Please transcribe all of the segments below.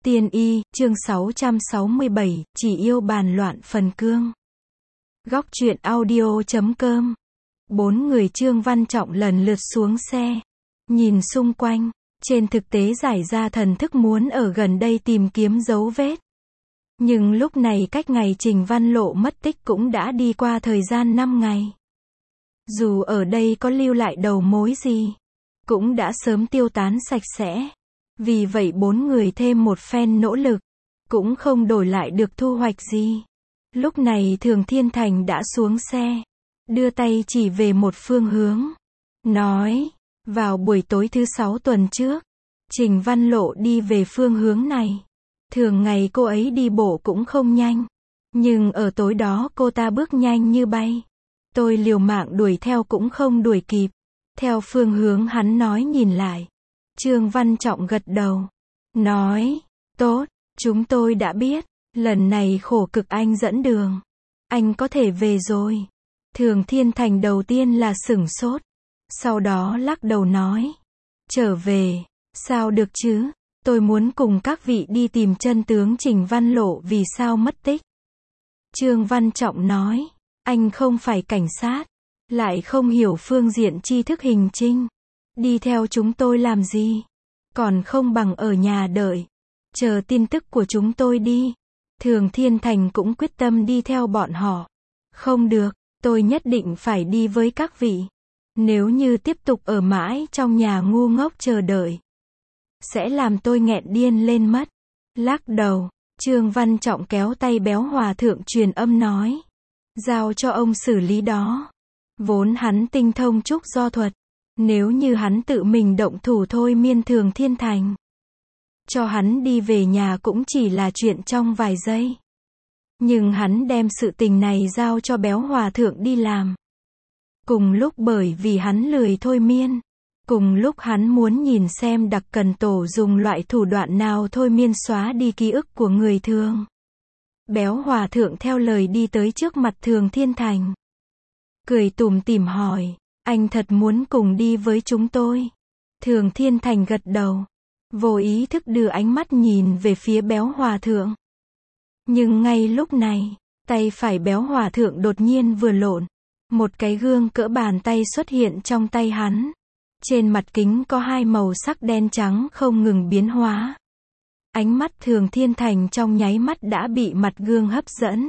Tiên y, chương 667, chỉ yêu bàn loạn phần cương. Góc truyện audio.com. 4 người Trương Văn Trọng lần lượt xuống xe. Nhìn xung quanh, trên thực tế giải ra thần thức muốn ở gần đây tìm kiếm dấu vết. Nhưng lúc này cách ngày Trình Văn Lộ mất tích cũng đã đi qua thời gian 5 ngày. Dù ở đây có lưu lại đầu mối gì, cũng đã sớm tiêu tán sạch sẽ. Vì vậy 4 người thêm một phen nỗ lực, cũng không đổi lại được thu hoạch gì. Lúc này Thường Thiên Thành đã xuống xe, đưa tay chỉ về một phương hướng, nói, vào buổi tối thứ 6 tuần trước, Trình Văn Lộ đi về phương hướng này. Thường ngày cô ấy đi bộ cũng không nhanh, nhưng ở tối đó cô ta bước nhanh như bay. Tôi liều mạng đuổi theo cũng không đuổi kịp. Theo phương hướng hắn nói nhìn lại. Trương Văn Trọng gật đầu, nói, tốt, chúng tôi đã biết, lần này khổ cực anh dẫn đường. Anh có thể về rồi. Thường Thiên Thành đầu tiên là sửng sốt, sau đó lắc đầu nói, trở về, sao được chứ, tôi muốn cùng các vị đi tìm chân tướng Trình Văn Lộ vì sao mất tích. Trương Văn Trọng nói, anh không phải cảnh sát, lại không hiểu phương diện tri thức hình trinh. Đi theo chúng tôi làm gì? Còn không bằng ở nhà đợi, chờ tin tức của chúng tôi đi. Thường Thiên Thành cũng quyết tâm đi theo bọn họ. Không được, tôi nhất định phải đi với các vị. Nếu như tiếp tục ở mãi trong nhà ngu ngốc chờ đợi, sẽ làm tôi nghẹn điên lên mất. Lắc đầu, Trương Văn Trọng kéo tay Béo Hòa Thượng truyền âm nói, giao cho ông xử lý đó. Vốn hắn tinh thông trúc do thuật. Nếu như hắn tự mình động thủ thôi miên Thường Thiên Thành, cho hắn đi về nhà cũng chỉ là chuyện trong vài giây. Nhưng hắn đem sự tình này giao cho Béo Hòa Thượng đi làm. Cùng lúc bởi vì hắn lười thôi miên. Cùng lúc hắn muốn nhìn xem Đặc Cần Tổ dùng loại thủ đoạn nào thôi miên xóa đi ký ức của người thường. Béo Hòa Thượng theo lời đi tới trước mặt Thường Thiên Thành. Cười tủm tỉm hỏi, anh thật muốn cùng đi với chúng tôi? Thường Thiên Thành gật đầu, vô ý thức đưa ánh mắt nhìn về phía Béo Hòa Thượng. Nhưng ngay lúc này, tay phải Béo Hòa Thượng đột nhiên vừa lộn. Một cái gương cỡ bàn tay xuất hiện trong tay hắn. Trên mặt kính có hai màu sắc đen trắng không ngừng biến hóa. Ánh mắt Thường Thiên Thành trong nháy mắt đã bị mặt gương hấp dẫn.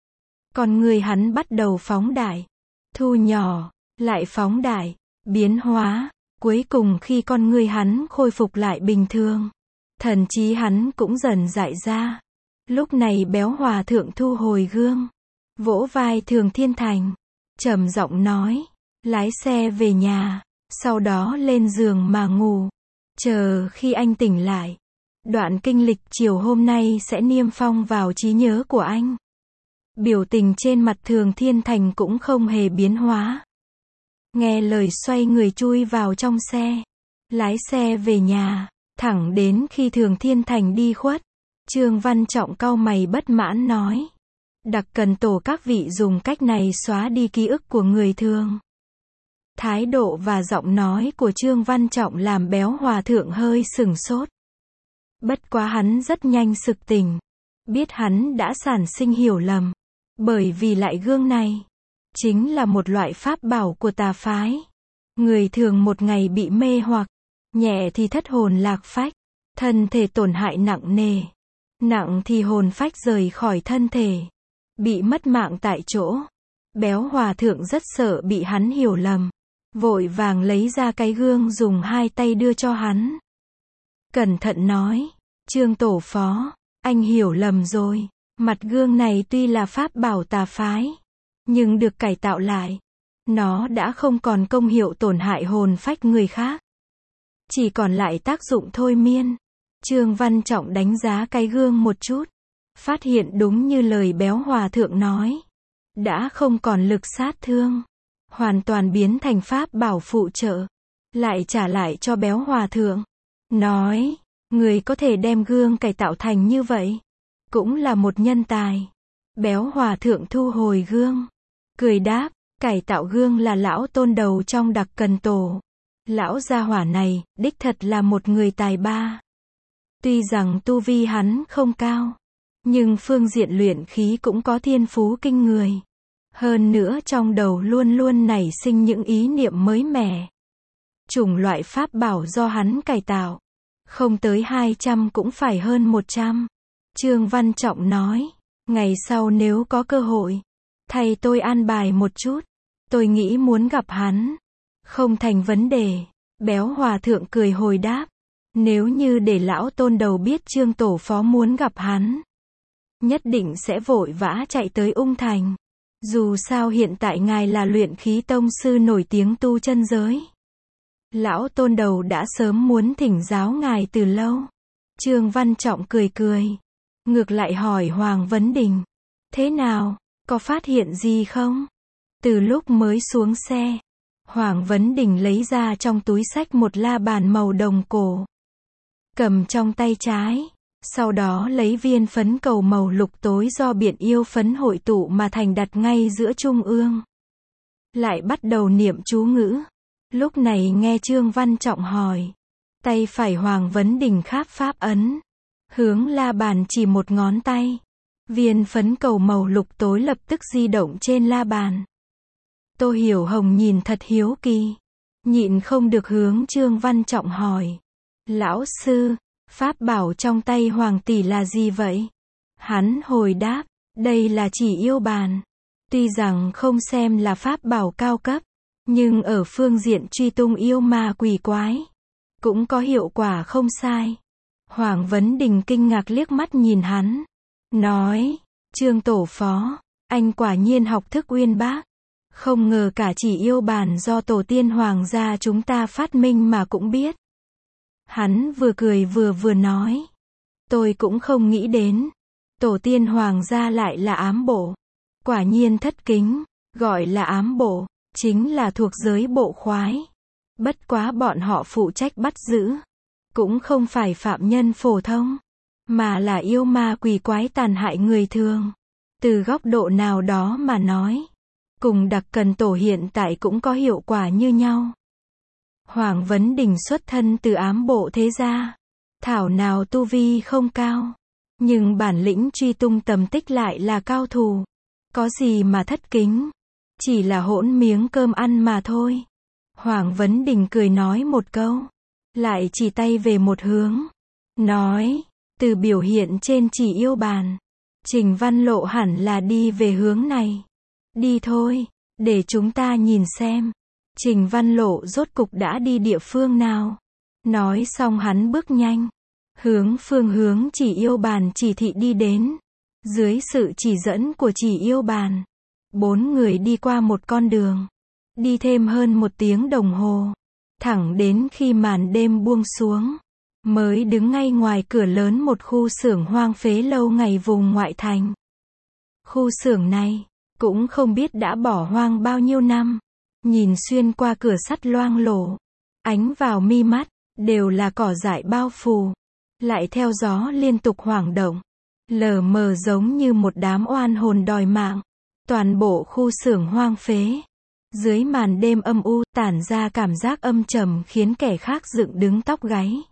Còn người hắn bắt đầu phóng đại, thu nhỏ, lại phóng đại, biến hóa. Cuối cùng khi con người hắn khôi phục lại bình thường, thần trí hắn cũng dần dại ra. Lúc này Béo Hòa Thượng thu hồi gương, vỗ vai Thường Thiên Thành, trầm giọng nói, lái xe về nhà, sau đó lên giường mà ngủ. Chờ khi anh tỉnh lại, đoạn kinh lịch chiều hôm nay sẽ niêm phong vào trí nhớ của anh. Biểu tình trên mặt Thường Thiên Thành cũng không hề biến hóa. Nghe lời xoay người chui vào trong xe, lái xe về nhà, thẳng đến khi Thường Thiên Thành đi khuất. Trương Văn Trọng cau mày bất mãn nói, Đặc Cần Tổ các vị dùng cách này xóa đi ký ức của người thường. Thái độ và giọng nói của Trương Văn Trọng làm Béo Hòa Thượng hơi sửng sốt. Bất quá hắn rất nhanh sực tỉnh, biết hắn đã sản sinh hiểu lầm, bởi vì lại gương này chính là một loại pháp bảo của tà phái. Người thường một ngày bị mê hoặc, nhẹ thì thất hồn lạc phách, thân thể tổn hại nặng nề, nặng thì hồn phách rời khỏi thân thể, bị mất mạng tại chỗ. Béo Hòa Thượng rất sợ bị hắn hiểu lầm, vội vàng lấy ra cái gương dùng hai tay đưa cho hắn. Cẩn thận nói, Trương Tổ Phó, anh hiểu lầm rồi, mặt gương này tuy là pháp bảo tà phái, nhưng được cải tạo lại, nó đã không còn công hiệu tổn hại hồn phách người khác, chỉ còn lại tác dụng thôi miên. Trương Văn Trọng đánh giá cái gương một chút, phát hiện đúng như lời Béo Hòa Thượng nói, đã không còn lực sát thương, hoàn toàn biến thành pháp bảo phụ trợ, lại trả lại cho Béo Hòa Thượng, nói, người có thể đem gương cải tạo thành như vậy, cũng là một nhân tài. Béo Hòa Thượng thu hồi gương, cười đáp, cải tạo gương là lão tôn đầu trong Đặc Cần Tổ. Lão gia hỏa này, đích thật là một người tài ba. Tuy rằng tu vi hắn không cao, nhưng phương diện luyện khí cũng có thiên phú kinh người. Hơn nữa trong đầu luôn luôn nảy sinh những ý niệm mới mẻ. Chủng loại pháp bảo do hắn cải tạo, không tới 200 cũng phải hơn 100. Trương Văn Trọng nói, ngày sau nếu có cơ hội, thầy tôi an bài một chút, tôi nghĩ muốn gặp hắn. Không thành vấn đề. Béo hòa thượng cười hồi đáp, nếu như để lão tôn đầu biết Trương tổ phó muốn gặp hắn, nhất định sẽ vội vã chạy tới Ung Thành. Dù sao hiện tại ngài là luyện khí tông sư nổi tiếng tu chân giới. Lão tôn đầu đã sớm muốn thỉnh giáo ngài từ lâu. Trương Văn Trọng cười cười. Ngược lại hỏi Hoàng Vấn Đình. Thế nào, có phát hiện gì không? Từ lúc mới xuống xe, Hoàng Vấn Đình lấy ra trong túi xách một la bàn màu đồng cổ. Cầm trong tay trái. Sau đó lấy viên phấn cầu màu lục tối do biển yêu phấn hội tụ mà thành đặt ngay giữa trung ương. Lại bắt đầu niệm chú ngữ. Lúc này nghe Trương Văn Trọng hỏi. Tay phải Hoàng Vấn Đình kháp pháp ấn. Hướng la bàn chỉ một ngón tay. Viên phấn cầu màu lục tối lập tức di động trên la bàn. Tô Hiểu Hồng nhìn thật hiếu kỳ. Nhịn không được hướng Trương Văn Trọng hỏi. Lão sư, pháp bảo trong tay Hoàng tỷ là gì vậy? Hắn hồi đáp, đây là chỉ yêu bàn. Tuy rằng không xem là pháp bảo cao cấp, nhưng ở phương diện truy tung yêu ma quỷ quái, cũng có hiệu quả không sai. Hoàng Vấn Đình kinh ngạc liếc mắt nhìn hắn. Nói, Trương tổ phó, anh quả nhiên học thức uyên bác. Không ngờ cả chỉ yêu bàn do tổ tiên hoàng gia chúng ta phát minh mà cũng biết. Hắn vừa cười vừa nói. Tôi cũng không nghĩ đến. Tổ tiên hoàng gia lại là ám bộ. Quả nhiên thất kính. Gọi là ám bộ, chính là thuộc giới bộ khoái. Bất quá bọn họ phụ trách bắt giữ. Cũng không phải phạm nhân phổ thông, mà là yêu ma quỷ quái tàn hại người thường. Từ góc độ nào đó mà nói, cùng đặc cần tổ hiện tại cũng có hiệu quả như nhau. Hoàng Vấn Đình xuất thân từ ám bộ thế gia. Thảo nào tu vi không cao, nhưng bản lĩnh truy tung tầm tích lại là cao thủ. Có gì mà thất kính, chỉ là hỗn miếng cơm ăn mà thôi. Hoàng Vấn Đình cười nói một câu, lại chỉ tay về một hướng. Nói, từ biểu hiện trên chỉ yêu bàn, Trình Văn Lộ hẳn là đi về hướng này. Đi thôi, để chúng ta nhìn xem. Trình Văn Lộ rốt cục đã đi địa phương nào. Nói xong hắn bước nhanh, hướng phương hướng chỉ yêu bàn chỉ thị đi đến. Dưới sự chỉ dẫn của chỉ yêu bàn, 4 người đi qua một con đường. Đi thêm hơn 1 tiếng đồng hồ. Thẳng đến khi màn đêm buông xuống, mới đứng ngay ngoài cửa lớn một khu xưởng hoang phế lâu ngày vùng ngoại thành. Khu xưởng này, cũng không biết đã bỏ hoang bao nhiêu năm. Nhìn xuyên qua cửa sắt loang lổ, ánh vào mi mắt, đều là cỏ dại bao phủ. Lại theo gió liên tục hoảng động, lờ mờ giống như một đám oan hồn đòi mạng. Toàn bộ khu xưởng hoang phế, dưới màn đêm âm u, tản ra cảm giác âm trầm khiến kẻ khác dựng đứng tóc gáy.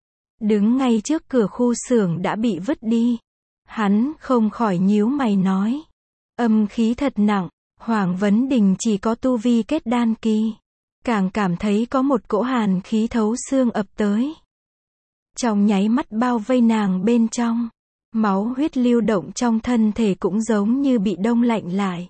Đứng ngay trước cửa khu xưởng đã bị vứt đi, hắn không khỏi nhíu mày nói. Âm khí thật nặng. Hoàng Vấn Đình chỉ có tu vi kết đan kỳ, càng cảm thấy có một cỗ hàn khí thấu xương ập tới. Trong nháy mắt bao vây nàng bên trong, máu huyết lưu động trong thân thể cũng giống như bị đông lạnh lại.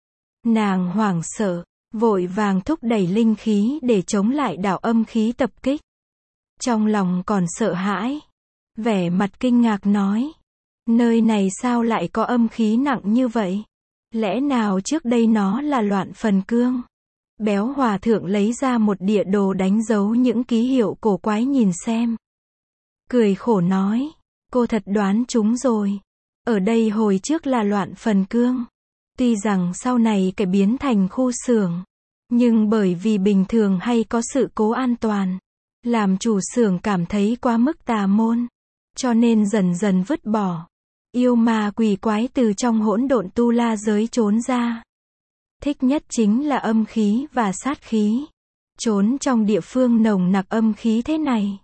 Nàng hoảng sợ, vội vàng thúc đẩy linh khí để chống lại đạo âm khí tập kích. Trong lòng còn sợ hãi, vẻ mặt kinh ngạc nói, nơi này sao lại có âm khí nặng như vậy? Lẽ nào trước đây nó là Loạn Phần Cương? Béo hòa thượng lấy ra một địa đồ đánh dấu những ký hiệu cổ quái nhìn xem. Cười khổ nói, cô thật đoán trúng rồi. Ở đây hồi trước là Loạn Phần Cương. Tuy rằng sau này cải biến thành khu xưởng, nhưng bởi vì bình thường hay có sự cố an toàn, làm chủ xưởng cảm thấy quá mức tà môn, cho nên dần dần vứt bỏ. Yêu ma quỷ quái từ trong hỗn độn tu la giới trốn ra. Thích nhất chính là âm khí và sát khí. Trốn trong địa phương nồng nặc âm khí thế này,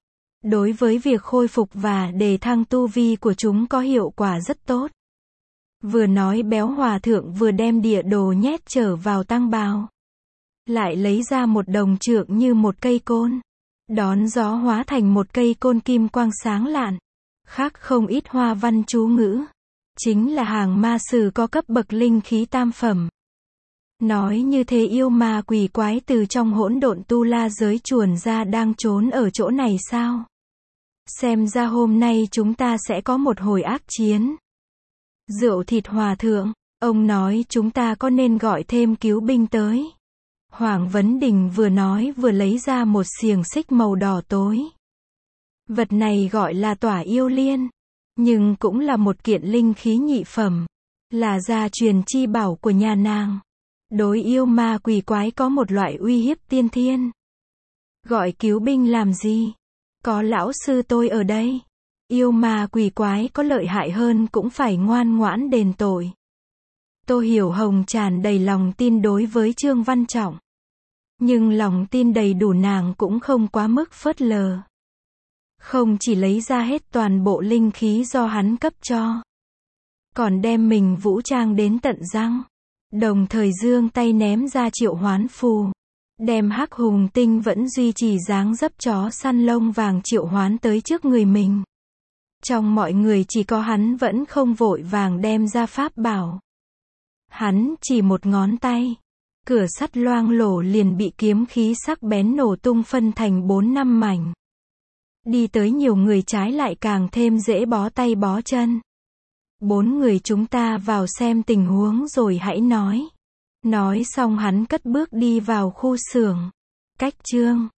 Đối với việc khôi phục và đề thăng tu vi của chúng có hiệu quả rất tốt. Vừa nói Béo Hòa Thượng vừa đem địa đồ nhét trở vào tăng bào. Lại lấy ra một đồng trượng như một cây côn. Đón gió hóa thành một cây côn kim quang sáng lạn. Khác không ít hoa văn chú ngữ. Chính là hàng ma sử có cấp bậc linh khí tam phẩm. Nói như thế yêu ma quỷ quái từ trong hỗn độn tu la giới chuồn ra đang trốn ở chỗ này sao? Xem ra hôm nay chúng ta sẽ có một hồi ác chiến. Rượu thịt Hòa Thượng, ông nói chúng ta có nên gọi thêm cứu binh tới. Hoàng Vấn Đình vừa nói vừa lấy ra một xiềng xích màu đỏ tối. Vật này gọi là tỏa yêu liên, nhưng cũng là một kiện linh khí nhị phẩm, là gia truyền chi bảo của nhà nàng. Đối yêu ma quỷ quái có một loại uy hiếp tiên thiên. Gọi cứu binh làm gì? Có lão sư tôi ở đây. Yêu ma quỷ quái có lợi hại hơn cũng phải ngoan ngoãn đền tội. Tô Hiểu Hồng tràn đầy lòng tin đối với Trương Văn Trọng. Nhưng lòng tin đầy đủ nàng cũng không quá mức phớt lờ. Không chỉ lấy ra hết toàn bộ linh khí do hắn cấp cho, còn đem mình vũ trang đến tận răng. Đồng thời giương tay ném ra triệu hoán phù. Đem Hắc Hùng Tinh vẫn duy trì dáng dấp chó săn lông vàng triệu hoán tới trước người mình. Trong mọi người chỉ có hắn vẫn không vội vàng đem ra pháp bảo. Hắn chỉ một ngón tay. Cửa sắt loang lổ liền bị kiếm khí sắc bén nổ tung phân thành 4-5 mảnh. Đi tới nhiều người trái lại càng thêm dễ bó tay bó chân. 4 người chúng ta vào xem tình huống rồi hãy nói. Nói xong hắn cất bước đi vào khu xưởng. Cách Trương